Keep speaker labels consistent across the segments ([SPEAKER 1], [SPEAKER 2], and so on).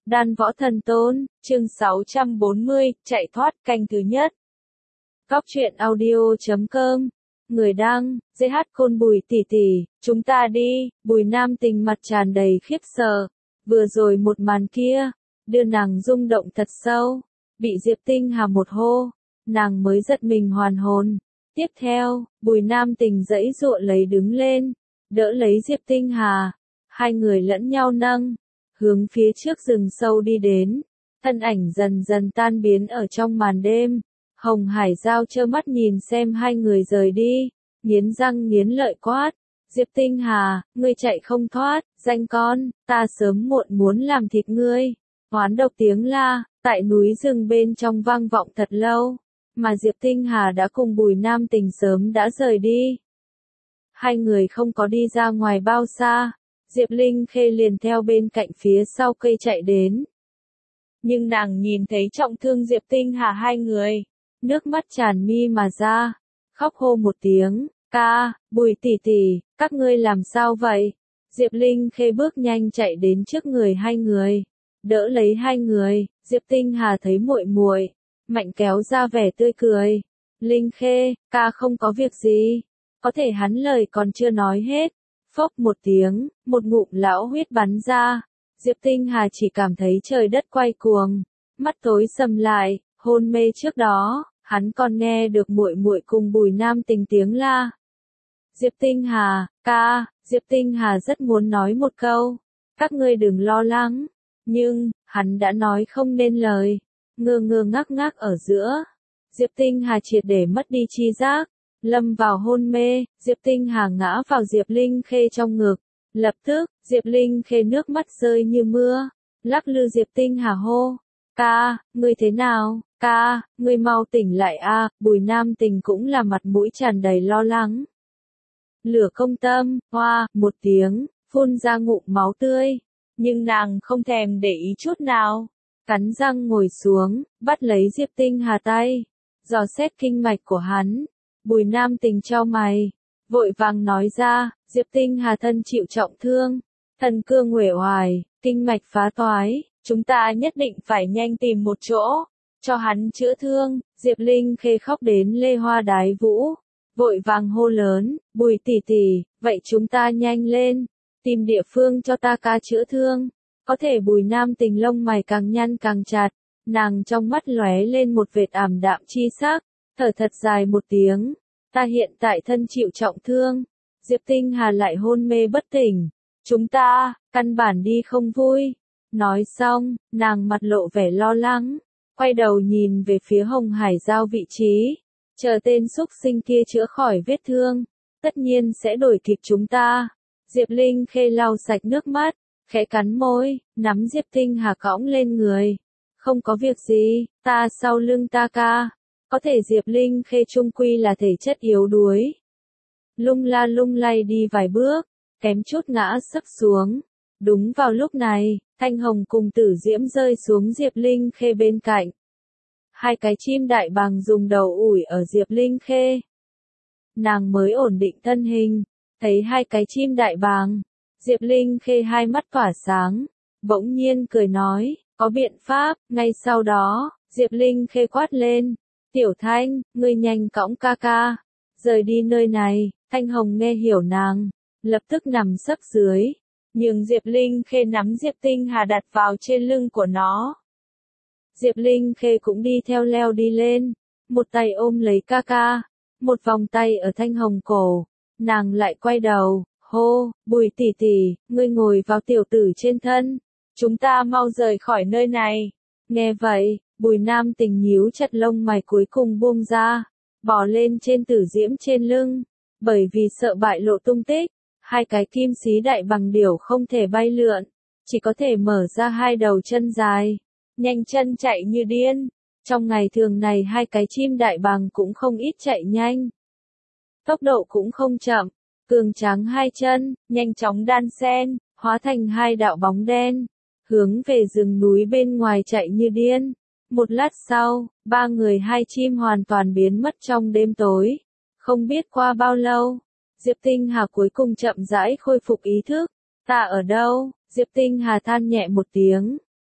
[SPEAKER 1] Đan Võ Thần Tôn, chương 640, chạy thoát, canh thứ nhất. Góc truyện audio.com. Người đăng, GH Côn Bùi tỷ tỷ, chúng ta đi. Bùi Nam Tình mặt tràn đầy khiếp sợ. Vừa rồi một màn kia, đưa nàng rung động thật sâu. Bị Diệp Tinh Hà một hô, nàng mới giật mình hoàn hồn. Tiếp theo, Bùi Nam Tình giãy giụa lấy đứng lên, đỡ lấy Diệp Tinh Hà. Hai người lẫn nhau nâng, hướng phía trước rừng sâu đi đến. Thân ảnh dần dần tan biến ở trong màn đêm. Hồng Hải Giao trơ mắt nhìn xem hai người rời đi, nghiến răng nghiến lợi quát. Diệp Tinh Hà, ngươi chạy không thoát, danh con, ta sớm muộn muốn làm thịt ngươi. Oán độc tiếng la, tại núi rừng bên trong vang vọng thật lâu, mà Diệp Tinh Hà đã cùng Bùi Nam Tình sớm đã rời đi. Hai người không có đi ra ngoài bao xa, Diệp Linh Khê liền theo bên cạnh phía sau cây chạy đến. Nhưng nàng nhìn thấy trọng thương Diệp Tinh Hà hai người, nước mắt tràn mi mà ra, khóc hô một tiếng, ca, Bùi tỷ tỷ, các ngươi làm sao vậy? Diệp Linh Khê bước nhanh chạy đến trước người hai người, đỡ lấy hai người. Diệp Tinh Hà thấy muội muội, mạnh kéo ra vẻ tươi cười. Linh Khê, ca không có việc gì. Có thể hắn lời còn chưa nói hết, phốc một tiếng, một ngụm lão huyết bắn ra. Diệp Tinh Hà chỉ cảm thấy trời đất quay cuồng, mắt tối sầm lại. Hôn mê trước đó, hắn còn nghe được muội muội cùng Bùi Nam Tình tiếng la. Diệp Tinh Hà, ca. Diệp Tinh Hà rất muốn nói một câu, các ngươi đừng lo lắng, nhưng hắn đã nói không nên lời. Ngơ ngơ ngác ngác ở giữa, Diệp Tinh Hà triệt để mất đi tri giác, lâm vào hôn mê. Diệp Tinh Hà ngã vào Diệp Linh Khê trong ngực. Lập tức, Diệp Linh Khê nước mắt rơi như mưa, lắc lư Diệp Tinh Hà hô, ca, ngươi thế nào? Ca, ngươi mau tỉnh lại a. Bùi Nam Tình cũng là mặt mũi tràn đầy lo lắng. Lửa công tâm, hoa, một tiếng, phun ra ngụm máu tươi, nhưng nàng không thèm để ý chút nào, cắn răng ngồi xuống, bắt lấy Diệp Tinh Hà tay, dò xét kinh mạch của hắn. Bùi Nam Tình chau mày, vội vàng nói ra, Diệp Tinh Hà thân chịu trọng thương, thần cương uể oải, kinh mạch phá toái, chúng ta nhất định phải nhanh tìm một chỗ cho hắn chữa thương. Diệp Linh Khê khóc đến lê hoa đái vũ, vội vàng hô lớn, Bùi tỷ tỷ, vậy chúng ta nhanh lên, tìm địa phương cho ta ca chữa thương. Có thể Bùi Nam Tình lông mày càng nhăn càng chặt, nàng trong mắt lóe lên một vệt ảm đạm chi sắc, thở thật dài một tiếng, ta hiện tại thân chịu trọng thương. Diệp Tinh Hà lại hôn mê bất tỉnh, chúng ta, căn bản đi không vui. Nói xong, nàng mặt lộ vẻ lo lắng, quay đầu nhìn về phía Hồng Hải Giao vị trí, chờ tên xúc sinh kia chữa khỏi vết thương, tất nhiên sẽ đuổi kịp chúng ta. Diệp Linh Khê lau sạch nước mắt, khẽ cắn môi, nắm Diệp Tinh Hà cõng lên người. Không có việc gì, ta sau lưng ta ca. Có thể Diệp Linh Khê trung quy là thể chất yếu đuối, lung la lung lay đi vài bước, kém chút ngã sấp xuống. Đúng vào lúc này, Thanh Hồng cùng Tử Diễm rơi xuống Diệp Linh Khê bên cạnh. Hai cái chim đại bàng dùng đầu ủi ở Diệp Linh Khê. Nàng mới ổn định thân hình, thấy hai cái chim đại bàng. Diệp Linh Khê hai mắt tỏa sáng, bỗng nhiên cười nói, có biện pháp. Ngay sau đó, Diệp Linh Khê quát lên, Tiểu Thanh, ngươi nhanh cõng ca ca, rời đi nơi này. Thanh Hồng nghe hiểu nàng, lập tức nằm sấp dưới, nhưng Diệp Linh Khê nắm Diệp Tinh Hà đặt vào trên lưng của nó. Diệp Linh Khê cũng đi theo leo đi lên, một tay ôm lấy ca ca, một vòng tay ở Thanh Hồng cổ. Nàng lại quay đầu, hô, Bùi tỷ tỷ, ngươi ngồi vào tiểu tử trên thân, chúng ta mau rời khỏi nơi này. Nghe vậy, Bùi Nam Tình nhíu chặt lông mày cuối cùng buông ra, bò lên trên Tử Diễm trên lưng. Bởi vì sợ bại lộ tung tích, hai cái kim xí đại bàng điểu không thể bay lượn, chỉ có thể mở ra hai đầu chân dài, nhanh chân chạy như điên. Trong ngày thường này hai cái chim đại bàng cũng không ít chạy nhanh, tốc độ cũng không chậm, cường tráng hai chân, nhanh chóng đan xen, hóa thành hai đạo bóng đen, hướng về rừng núi bên ngoài chạy như điên. Một lát sau, ba người hai chim hoàn toàn biến mất trong đêm tối. Không biết qua bao lâu, Diệp Tinh Hà cuối cùng chậm rãi khôi phục ý thức. Ta ở đâu? Diệp Tinh Hà than nhẹ một tiếng,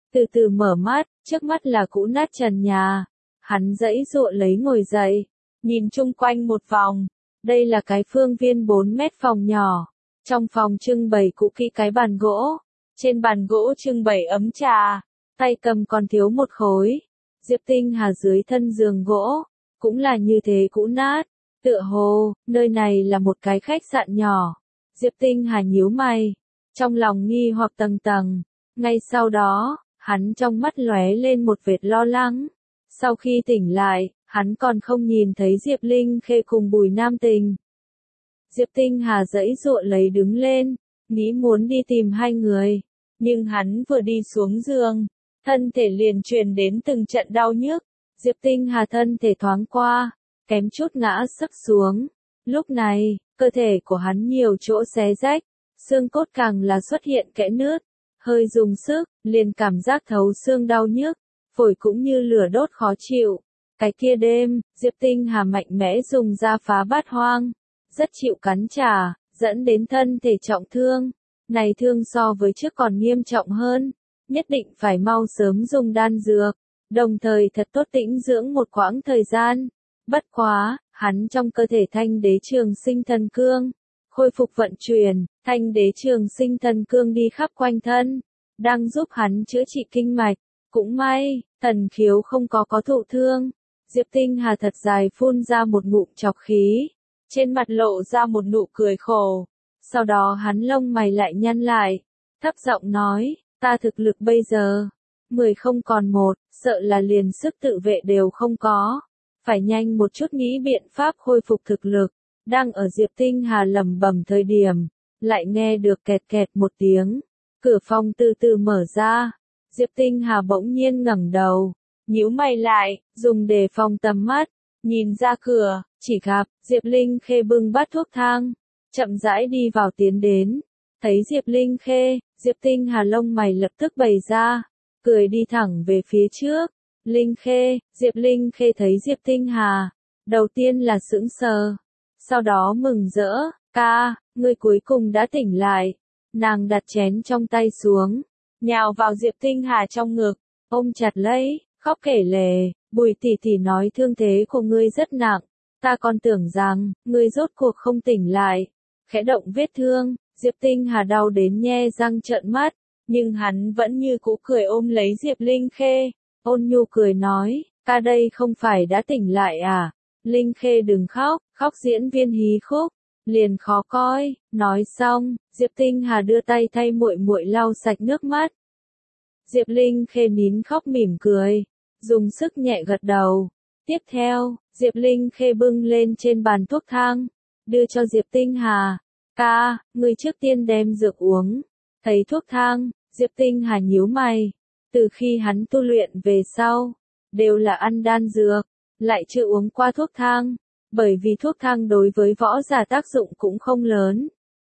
[SPEAKER 1] từ từ mở mắt, trước mắt là cũ nát trần nhà. Hắn giãy giụa lấy ngồi dậy, nhìn chung quanh một vòng. Đây là cái phương viên 4 mét phòng nhỏ. Trong phòng trưng bày cũ kỹ cái bàn gỗ. Trên bàn gỗ trưng bày ấm trà, tay cầm còn thiếu một khối. Diệp Tinh Hà dưới thân giường gỗ, cũng là như thế cũ nát. Tựa hồ, nơi này là một cái khách sạn nhỏ. Diệp Tinh Hà nhíu mày, trong lòng nghi hoặc tầng tầng. Ngay sau đó, hắn trong mắt lóe lên một vệt lo lắng. Sau khi tỉnh lại, hắn còn không nhìn thấy Diệp Linh Khê cùng Bùi Nam Tình. Diệp Tinh Hà giãy giụa lấy đứng lên, nghĩ muốn đi tìm hai người. Nhưng hắn vừa đi xuống giường, thân thể liền truyền đến từng trận đau nhức. Diệp Tinh Hà thân thể thoáng qua, kém chút ngã sấp xuống. Lúc này, cơ thể của hắn nhiều chỗ xé rách, xương cốt càng là xuất hiện kẽ nứt. Hơi dùng sức, liền cảm giác thấu xương đau nhức, phổi cũng như lửa đốt khó chịu. Cái kia đêm, Diệp Tinh Hà mạnh mẽ dùng ra phá bát hoang, rất chịu cắn trả, dẫn đến thân thể trọng thương. Này thương so với trước còn nghiêm trọng hơn, nhất định phải mau sớm dùng đan dược, đồng thời thật tốt tĩnh dưỡng một quãng thời gian. Bất quá, hắn trong cơ thể thanh đế trường sinh thần cương, khôi phục vận chuyển, thanh đế trường sinh thần cương đi khắp quanh thân, đang giúp hắn chữa trị kinh mạch. Cũng may, thần khiếu không có thụ thương. Diệp Tinh Hà thật dài phun ra một ngụm trọc khí, trên mặt lộ ra một nụ cười khổ. Sau đó hắn lông mày lại nhăn lại, thấp giọng nói, ta thực lực bây giờ, 10 không còn 1, sợ là liền sức tự vệ đều không có. Phải nhanh một chút nghĩ biện pháp khôi phục thực lực. Đang ở Diệp Tinh Hà lẩm bẩm thời điểm, lại nghe được kẹt kẹt một tiếng. Cửa phòng từ từ mở ra. Diệp Tinh Hà bỗng nhiên ngẩng đầu, nhíu mày lại, dùng đề phòng tầm mắt, nhìn ra cửa, chỉ gặp Diệp Linh Khê bưng bát thuốc thang, chậm rãi đi vào tiến đến. Thấy Diệp Linh Khê, Diệp Tinh Hà lông mày lập tức bày ra, cười đi thẳng về phía trước. Linh Khê, Diệp Linh Khê thấy Diệp Tinh Hà, đầu tiên là sững sờ, sau đó mừng rỡ, ca, ngươi cuối cùng đã tỉnh lại. Nàng đặt chén trong tay xuống, nhào vào Diệp Tinh Hà trong ngực, ôm chặt lấy, khóc kể lể, Bùi tỷ tỷ nói thương thế của ngươi rất nặng, ta còn tưởng rằng, ngươi rốt cuộc không tỉnh lại. Khẽ động vết thương, Diệp Tinh Hà đau đến nhe răng trợn mắt, nhưng hắn vẫn như cũ cười ôm lấy Diệp Linh Khê, ôn nhu cười nói, ca đây không phải đã tỉnh lại à? Linh Khê đừng khóc, khóc diễn viên hí khúc, liền khó coi. Nói xong, Diệp Tinh Hà đưa tay thay muội muội lau sạch nước mắt. Diệp Linh Khê nín khóc mỉm cười, dùng sức nhẹ gật đầu. Tiếp theo, Diệp Linh Khê bưng lên trên bàn thuốc thang, đưa cho Diệp Tinh Hà. Ca, ngươi trước tiên đem dược uống. Thấy thuốc thang, Diệp Tinh Hà nhíu mày. Từ khi hắn tu luyện về sau, đều là ăn đan dược, lại chưa uống qua thuốc thang, bởi vì thuốc thang đối với võ giả tác dụng cũng không lớn.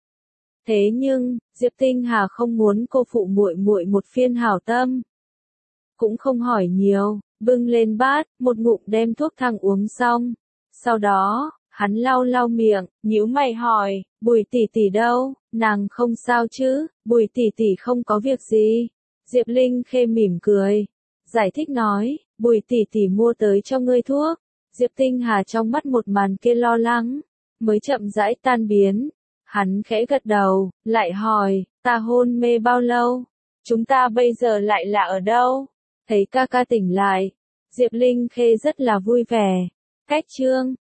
[SPEAKER 1] Thế nhưng, Diệp Tinh Hà không muốn cô phụ muội muội một phiên hảo tâm, cũng không hỏi nhiều, bưng lên bát, một ngụm đem thuốc thang uống xong. Sau đó, hắn lau lau miệng, nhíu mày hỏi, Bùi tỷ tỷ đâu? Nàng không sao chứ? Bùi tỷ tỷ không có việc gì. Diệp Linh Khê mỉm cười, giải thích nói, Bùi tỷ tỷ mua tới cho ngươi thuốc. Diệp Tinh Hà trong mắt một màn kia lo lắng, mới chậm rãi tan biến. Hắn khẽ gật đầu, lại hỏi, ta hôn mê bao lâu? Chúng ta bây giờ lại là ở đâu? Thấy ca ca tỉnh lại, Diệp Linh Khê rất là vui vẻ. Cách chương